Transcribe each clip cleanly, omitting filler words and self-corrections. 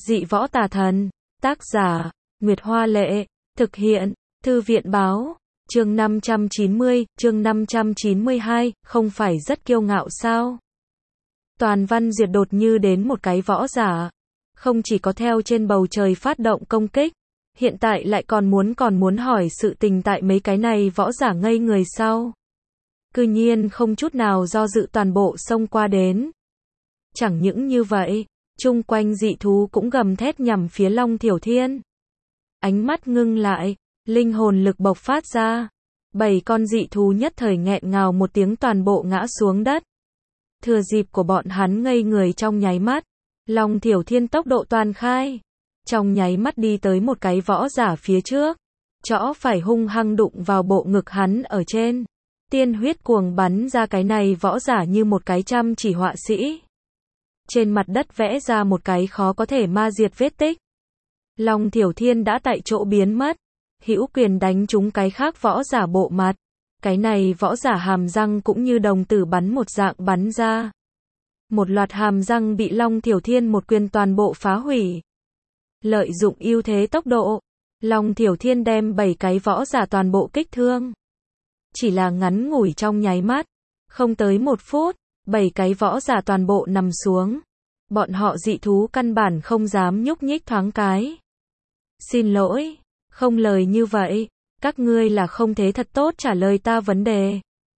Dị võ tà thần. Tác giả, Nguyệt Hoa Lệ. Thực hiện, Thư viện Báo. Chương 590, chương 592, không phải rất kiêu ngạo sao? Toàn Văn Duyệt đột như đến một cái võ giả. Không chỉ có theo trên bầu trời phát động công kích, hiện tại lại còn muốn hỏi sự tình tại mấy cái này võ giả ngây người sau. Cư nhiên không chút nào do dự toàn bộ xông qua đến. Chẳng những như vậy, chung quanh dị thú cũng gầm thét nhằm phía Long Thiểu Thiên. Ánh mắt ngưng lại, linh hồn lực bộc phát ra. 7 con dị thú nhất thời nghẹn ngào một tiếng toàn bộ ngã xuống đất. Thừa dịp của bọn hắn ngây người trong nháy mắt, Long Thiểu Thiên tốc độ toàn khai. Trong nháy mắt đi tới một cái võ giả phía trước. Chõ phải hung hăng đụng vào bộ ngực hắn ở trên. Tiên huyết cuồng bắn ra, cái này võ giả như một cái chăm chỉ họa sĩ. Trên mặt đất vẽ ra một cái khó có thể ma diệt vết tích. Long Thiểu Thiên đã tại chỗ biến mất. Hữu quyền đánh trúng cái khác võ giả bộ mặt. Cái này võ giả hàm răng cũng như đồng tử bắn một dạng bắn ra. Một loạt hàm răng bị Long Thiểu Thiên một quyền toàn bộ phá hủy. Lợi dụng ưu thế tốc độ, Long Thiểu Thiên đem 7 cái võ giả toàn bộ kích thương. Chỉ là ngắn ngủi trong nháy mắt, không tới 1 phút, 7 cái võ giả toàn bộ nằm xuống. Bọn họ dị thú căn bản không dám nhúc nhích thoáng cái. Xin lỗi, không lời như vậy, các ngươi là không thế thật tốt trả lời ta vấn đề.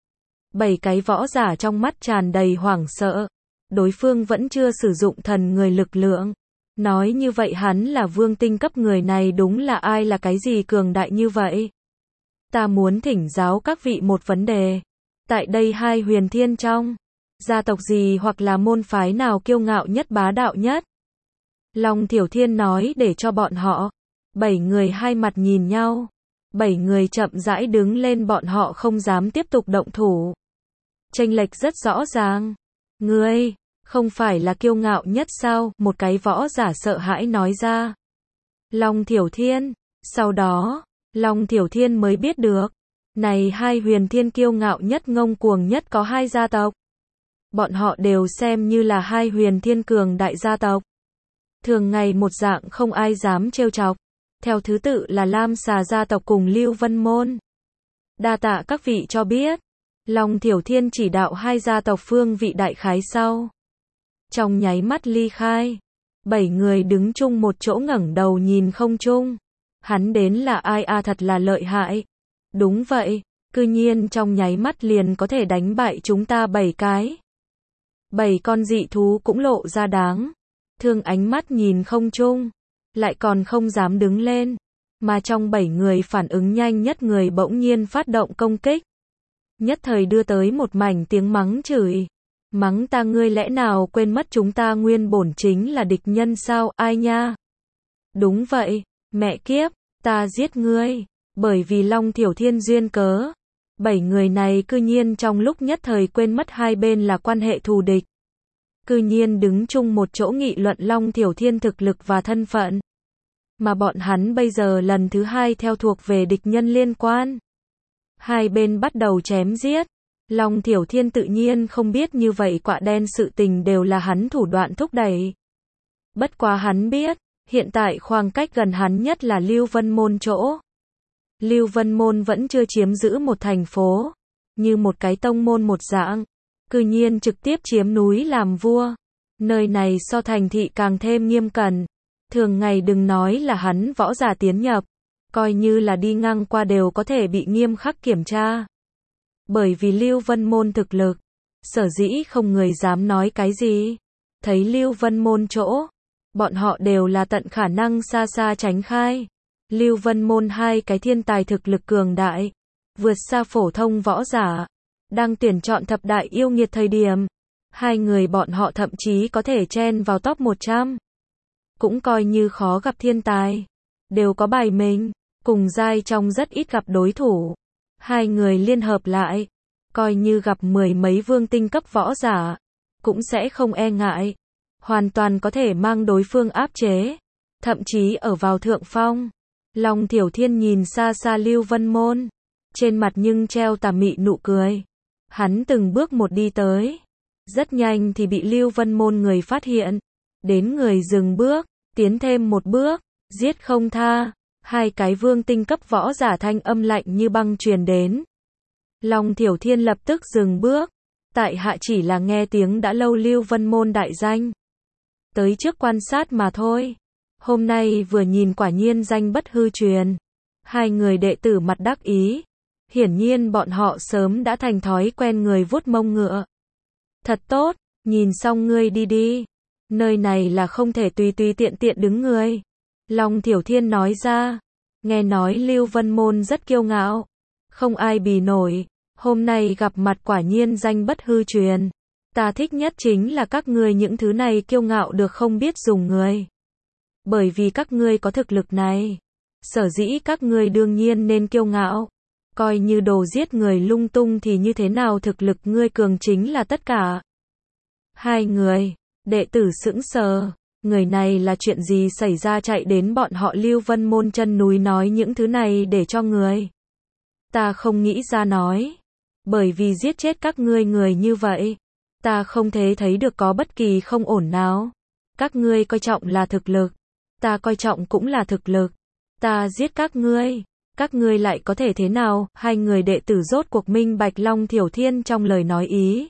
7 cái võ giả trong mắt tràn đầy hoảng sợ. Đối phương vẫn chưa sử dụng thần người lực lượng. Nói như vậy hắn là vương tinh cấp, người này đúng là ai, là cái gì cường đại như vậy? Ta muốn thỉnh giáo các vị một vấn đề. Tại đây hai huyền thiên trong, gia tộc gì hoặc là môn phái nào kiêu ngạo nhất, bá đạo nhất? Long Thiểu Thiên nói để cho bọn họ. 7 người hai mặt nhìn nhau. 7 người chậm rãi đứng lên, bọn họ không dám tiếp tục động thủ. Chênh lệch rất rõ ràng. Ngươi không phải là kiêu ngạo nhất sao? Một cái võ giả sợ hãi nói ra. Long Thiểu Thiên. Sau đó, Long Thiểu Thiên mới biết được. Này hai huyền thiên kiêu ngạo nhất, ngông cuồng nhất có 2 gia tộc. Bọn họ đều xem như là hai huyền thiên cường đại gia tộc. Thường ngày một dạng không ai dám trêu chọc. Theo thứ tự là Lam Xà gia tộc cùng Lưu Vân Môn. Đa tạ các vị cho biết. Long Thiểu Thiên chỉ đạo 2 gia tộc phương vị đại khái sau. Trong nháy mắt ly khai. 7 người đứng chung một chỗ ngẩng đầu nhìn không trung. Hắn đến là ai a, thật là lợi hại. Đúng vậy, cư nhiên trong nháy mắt liền có thể đánh bại chúng ta 7 cái. 7 con dị thú cũng lộ ra đáng thương ánh mắt nhìn không trung. Lại còn không dám đứng lên. Mà trong 7 người phản ứng nhanh nhất người bỗng nhiên phát động công kích. Nhất thời đưa tới một mảnh tiếng mắng chửi. Mắng ta, ngươi lẽ nào quên mất chúng ta nguyên bổn chính là địch nhân sao? Ai nha? Đúng vậy, mẹ kiếp, ta giết ngươi. Bởi vì Long Thiểu Thiên duyên cớ. 7 người này cư nhiên trong lúc nhất thời quên mất hai bên là quan hệ thù địch. Cư nhiên đứng chung một chỗ nghị luận Long Thiểu Thiên thực lực và thân phận. Mà bọn hắn bây giờ lần thứ 2 theo thuộc về địch nhân liên quan. Hai bên bắt đầu chém giết. Long Thiểu Thiên tự nhiên không biết như vậy quạ đen sự tình đều là hắn thủ đoạn thúc đẩy. Bất quá hắn biết, hiện tại khoảng cách gần hắn nhất là Lưu Vân Môn chỗ. Lưu Vân Môn vẫn chưa chiếm giữ một thành phố, như một cái tông môn một dạng, cư nhiên trực tiếp chiếm núi làm vua. Nơi này so thành thị càng thêm nghiêm cẩn. Thường ngày đừng nói là hắn võ giả tiến nhập, coi như là đi ngang qua đều có thể bị nghiêm khắc kiểm tra. Bởi vì Lưu Vân Môn thực lực, sở dĩ không người dám nói cái gì. Thấy Lưu Vân Môn chỗ, bọn họ đều là tận khả năng xa xa tránh khai. Lưu Vân Môn 2 cái thiên tài thực lực cường đại, vượt xa phổ thông võ giả, đang tuyển chọn thập đại yêu nghiệt thời điểm. 2 người bọn họ thậm chí có thể chen vào top 100. Cũng coi như khó gặp thiên tài. Đều có bài mình, cùng giai trong rất ít gặp đối thủ. 2 người liên hợp lại, coi như gặp 10 mấy vương tinh cấp võ giả, cũng sẽ không e ngại. Hoàn toàn có thể mang đối phương áp chế, thậm chí ở vào thượng phong. Long Thiểu Thiên nhìn xa xa Lưu Vân Môn, trên mặt nhưng treo tà mị nụ cười. Hắn từng bước một đi tới, rất nhanh thì bị Lưu Vân Môn người phát hiện. Đến người dừng bước, tiến thêm một bước, giết không tha. Hai cái vương tinh cấp võ giả thanh âm lạnh như băng truyền đến. Long Thiểu Thiên lập tức dừng bước. Tại hạ chỉ là nghe tiếng đã lâu Lưu Vân Môn đại danh. Tới trước quan sát mà thôi. Hôm nay vừa nhìn quả nhiên danh bất hư truyền. Hai người đệ tử mặt đắc ý. Hiển nhiên bọn họ sớm đã thành thói quen người vuốt mông ngựa. Thật tốt, nhìn xong ngươi đi đi. Nơi này là không thể tùy tùy tiện tiện đứng người. Long Thiểu Thiên nói ra. Nghe nói Lưu Vân Môn rất kiêu ngạo. Không ai bì nổi. Hôm nay gặp mặt quả nhiên danh bất hư truyền. Ta thích nhất chính là các ngươi những thứ này kiêu ngạo được không biết dùng người. Bởi vì các ngươi có thực lực này. Sở dĩ các ngươi đương nhiên nên kiêu ngạo. Coi như đồ giết người lung tung thì như thế nào thực lực ngươi cường chính là tất cả. Hai người, đệ tử sững sờ. Người này là chuyện gì xảy ra chạy đến bọn họ Lưu Vân Môn chân núi nói những thứ này để cho người. Ta không nghĩ ra nói. Bởi vì giết chết các ngươi người như vậy. Ta không thể thấy được có bất kỳ không ổn nào. Các ngươi coi trọng là thực lực. Ta coi trọng cũng là thực lực. Ta giết các ngươi lại có thể thế nào? Hai người đệ tử rốt cuộc minh bạch Long Thiểu Thiên trong lời nói ý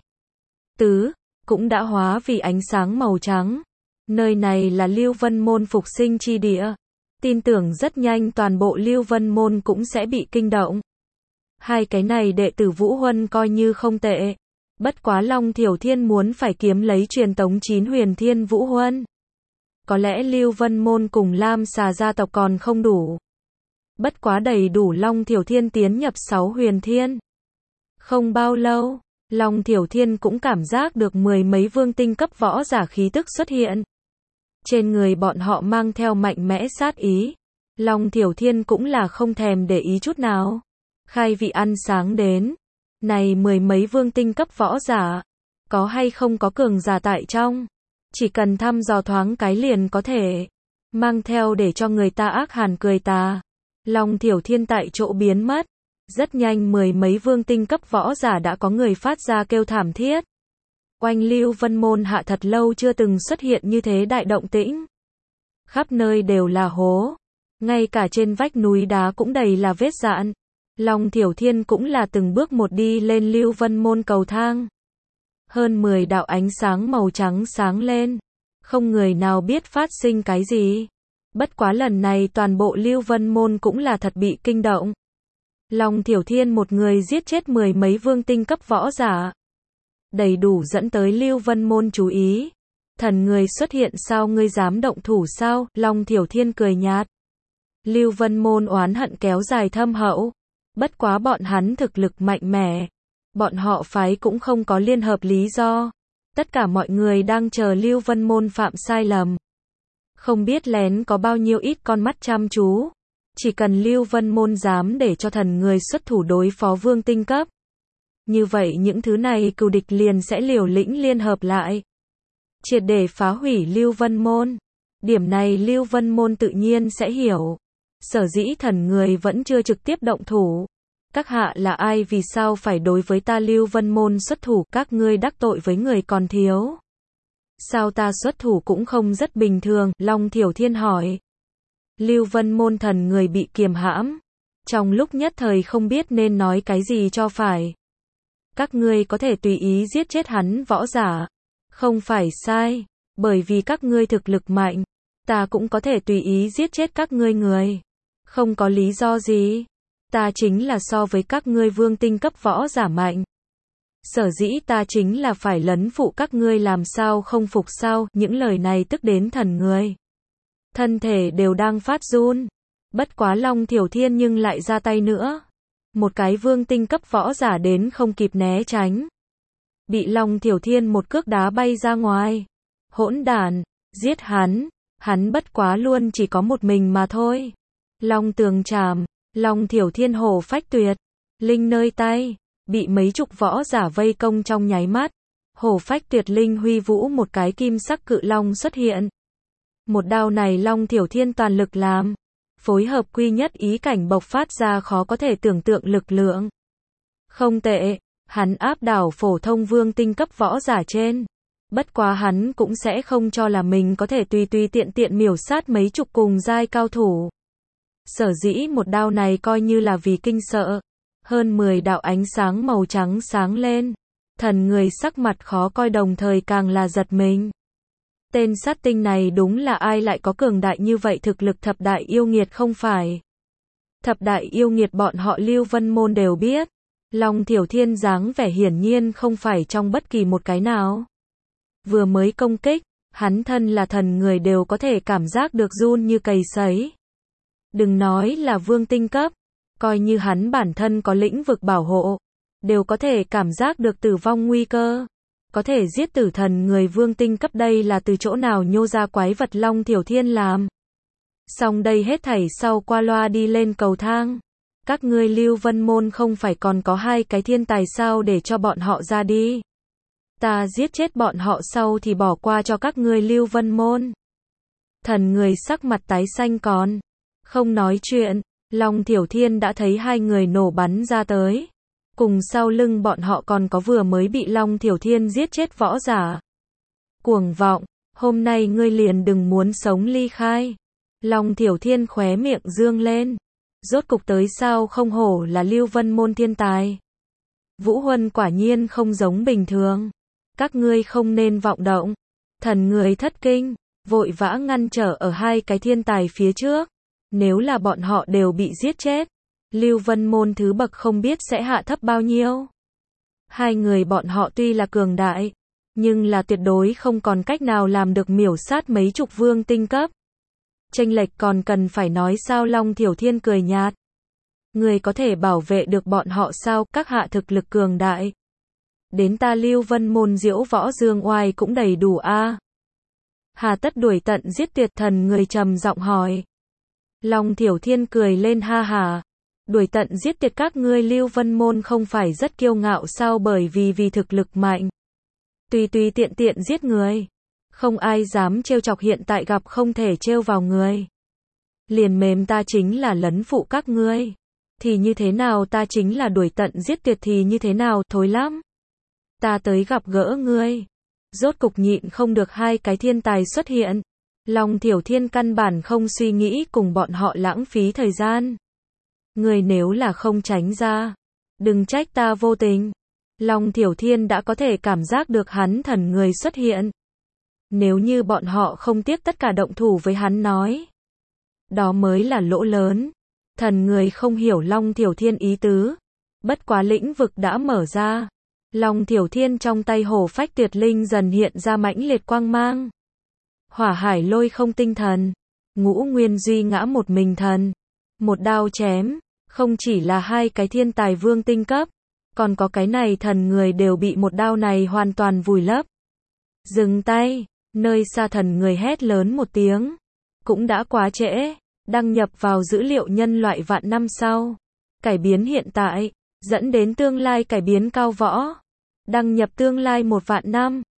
tứ, cũng đã hóa vì ánh sáng màu trắng. Nơi này là Lưu Vân Môn phục sinh chi địa. Tin tưởng rất nhanh toàn bộ Lưu Vân Môn cũng sẽ bị kinh động. Hai cái này đệ tử Vũ Huân coi như không tệ. Bất quá Long Thiểu Thiên muốn phải kiếm lấy truyền tống 9 huyền thiên Vũ Huân. Có lẽ Lưu Vân Môn cùng Lam Xà gia tộc còn không đủ. Bất quá đầy đủ Long Thiểu Thiên tiến nhập 6 huyền thiên. Không bao lâu, Long Thiểu Thiên cũng cảm giác được 10 mấy vương tinh cấp võ giả khí tức xuất hiện. Trên người bọn họ mang theo mạnh mẽ sát ý. Long Thiểu Thiên cũng là không thèm để ý chút nào. Khai vị ăn sáng đến. Này 10 mấy vương tinh cấp võ giả. Có hay không có cường giả tại trong. Chỉ cần thăm dò thoáng cái liền có thể. Mang theo để cho người ta ác hàn cười tà. Long Thiểu Thiên tại chỗ biến mất. Rất nhanh 10 mấy vương tinh cấp võ giả đã có người phát ra kêu thảm thiết. Oanh Lưu Vân Môn hạ thật lâu chưa từng xuất hiện như thế đại động tĩnh. Khắp nơi đều là hố. Ngay cả trên vách núi đá cũng đầy là vết dạn. Long Thiểu Thiên cũng là từng bước một đi lên Lưu Vân Môn cầu thang. Hơn 10 đạo ánh sáng màu trắng sáng lên. Không người nào biết phát sinh cái gì. Bất quá lần này toàn bộ Lưu Vân Môn cũng là thật bị kinh động. Long Thiểu Thiên một người giết chết 10 mấy vương tinh cấp võ giả. Đầy đủ dẫn tới Lưu Vân Môn chú ý. Thần người xuất hiện sao ngươi dám động thủ sao? Long Thiểu Thiên cười nhạt. Lưu Vân Môn oán hận kéo dài thâm hậu. Bất quá bọn hắn thực lực mạnh mẽ. Bọn họ phái cũng không có liên hợp lý do. Tất cả mọi người đang chờ Lưu Vân Môn phạm sai lầm. Không biết lén có bao nhiêu ít con mắt chăm chú. Chỉ cần Lưu Vân Môn dám để cho thần người xuất thủ đối phó vương tinh cấp. Như vậy những thứ này cừu địch liền sẽ liều lĩnh liên hợp lại. Triệt để phá hủy Lưu Vân Môn. Điểm này Lưu Vân Môn tự nhiên sẽ hiểu. Sở dĩ thần người vẫn chưa trực tiếp động thủ. Các hạ là ai vì sao phải đối với ta Lưu Vân Môn xuất thủ các ngươi đắc tội với người còn thiếu. Sao ta xuất thủ cũng không rất bình thường, Long Thiểu Thiên hỏi. Lưu Vân Môn thần người bị kiềm hãm. Trong lúc nhất thời không biết nên nói cái gì cho phải. Các ngươi có thể tùy ý giết chết hắn võ giả. Không phải sai. Bởi vì các ngươi thực lực mạnh. Ta cũng có thể tùy ý giết chết các ngươi người. Không có lý do gì. Ta chính là so với các ngươi vương tinh cấp võ giả mạnh. Sở dĩ ta chính là phải lấn phụ các ngươi làm sao không phục sao. Những lời này tức đến thần người. Thân thể đều đang phát run. Bất quá Long Thiểu Thiên nhưng lại ra tay nữa. Một cái vương tinh cấp võ giả đến không kịp né tránh. Bị Long Thiểu Thiên một cước đá bay ra ngoài. Hỗn đản, giết hắn. Hắn bất quá luôn chỉ có một mình mà thôi. Long tường trảm. Long Thiểu Thiên hổ phách tuyệt. Linh nơi tay. Bị mấy chục võ giả vây công trong nháy mắt. Hổ phách tuyệt linh huy vũ một cái kim sắc cự long xuất hiện. Một đao này Long Thiểu Thiên toàn lực làm. Phối hợp quy nhất ý cảnh bộc phát ra khó có thể tưởng tượng lực lượng. Không tệ. Hắn áp đảo phổ thông vương tinh cấp võ giả trên. Bất quá hắn cũng sẽ không cho là mình có thể tùy tùy tiện tiện miểu sát mấy chục cùng giai cao thủ. Sở dĩ một đao này coi như là vì kinh sợ. Hơn 10 đạo ánh sáng màu trắng sáng lên. Thần người sắc mặt khó coi đồng thời càng là giật mình. Tên sát tinh này đúng là ai lại có cường đại như vậy, thực lực thập đại yêu nghiệt không phải. Thập đại yêu nghiệt bọn họ Lưu Vân Môn đều biết. Long Thiểu Thiên dáng vẻ hiển nhiên không phải trong bất kỳ một cái nào. Vừa mới công kích, hắn thân là thần người đều có thể cảm giác được run như cầy sấy. Đừng nói là vương tinh cấp, coi như hắn bản thân có lĩnh vực bảo hộ, đều có thể cảm giác được tử vong nguy cơ. Có thể giết tử thần người vương tinh cấp, đây là từ chỗ nào nhô ra quái vật Long Thiểu Thiên làm. Xong đây hết thảy sau qua loa đi lên cầu thang. Các ngươi Lưu Vân Môn không phải còn có 2 cái thiên tài sao, để cho bọn họ ra đi. Ta giết chết bọn họ sau thì bỏ qua cho các ngươi Lưu Vân Môn. Thần người sắc mặt tái xanh còn không nói chuyện, Long Thiểu Thiên đã thấy 2 người nổ bắn ra tới. Cùng sau lưng bọn họ còn có vừa mới bị Long Thiểu Thiên giết chết võ giả. Cuồng vọng, hôm nay ngươi liền đừng muốn sống ly khai. Long Thiểu Thiên khóe miệng dương lên. Rốt cục tới sao, không hổ là Lưu Vân Môn thiên tài. Vũ Huân quả nhiên không giống bình thường. Các ngươi không nên vọng động. Thần người thất kinh, vội vã ngăn trở ở 2 cái thiên tài phía trước. Nếu là bọn họ đều bị giết chết, Lưu Vân Môn thứ bậc không biết sẽ hạ thấp bao nhiêu. 2 người bọn họ tuy là cường đại, nhưng là tuyệt đối không còn cách nào làm được miểu sát mấy chục vương tinh cấp. Chênh lệch còn cần phải nói sao? Long Thiểu Thiên cười nhạt. Người có thể bảo vệ được bọn họ sao? Các hạ thực lực cường đại. Đến ta Lưu Vân Môn diễu võ dương oai cũng đầy đủ a. Hà tất đuổi tận giết tuyệt? Thần người trầm giọng hỏi. Long Thiểu Thiên cười lên ha hà. Đuổi tận giết tuyệt, các ngươi Lưu Vân Môn không phải rất kiêu ngạo sao? Bởi vì thực lực mạnh, tùy tùy tiện tiện giết người, không ai dám trêu chọc, hiện tại gặp không thể trêu vào người. Liền mềm ta chính là lấn phụ các ngươi. Thì như thế nào? Ta chính là đuổi tận giết tuyệt thì như thế nào? Thối lắm. Ta tới gặp gỡ ngươi. Rốt cục nhịn không được 2 cái thiên tài xuất hiện. Long Thiểu Thiên căn bản không suy nghĩ cùng bọn họ lãng phí thời gian. Người nếu là không tránh ra, đừng trách ta vô tình. Long Thiểu Thiên đã có thể cảm giác được hắn thần người xuất hiện. Nếu như bọn họ không tiếc tất cả động thủ với hắn nói, đó mới là lỗ lớn. Thần người không hiểu Long Thiểu Thiên ý tứ. Bất quá lĩnh vực đã mở ra. Long Thiểu Thiên trong tay hổ phách tuyệt linh dần hiện ra mãnh liệt quang mang. Hỏa hải lôi không tinh thần, Ngũ Nguyên duy ngã một mình thần. Một đao chém, không chỉ là 2 cái thiên tài vương tinh cấp, còn có cái này thần người đều bị một đao này hoàn toàn vùi lấp. Dừng tay, nơi xa thần người hét lớn một tiếng. Cũng đã quá trễ, đăng nhập vào dữ liệu nhân loại vạn năm sau. Cải biến hiện tại, dẫn đến tương lai cải biến cao võ. Đăng nhập tương lai 1 vạn năm.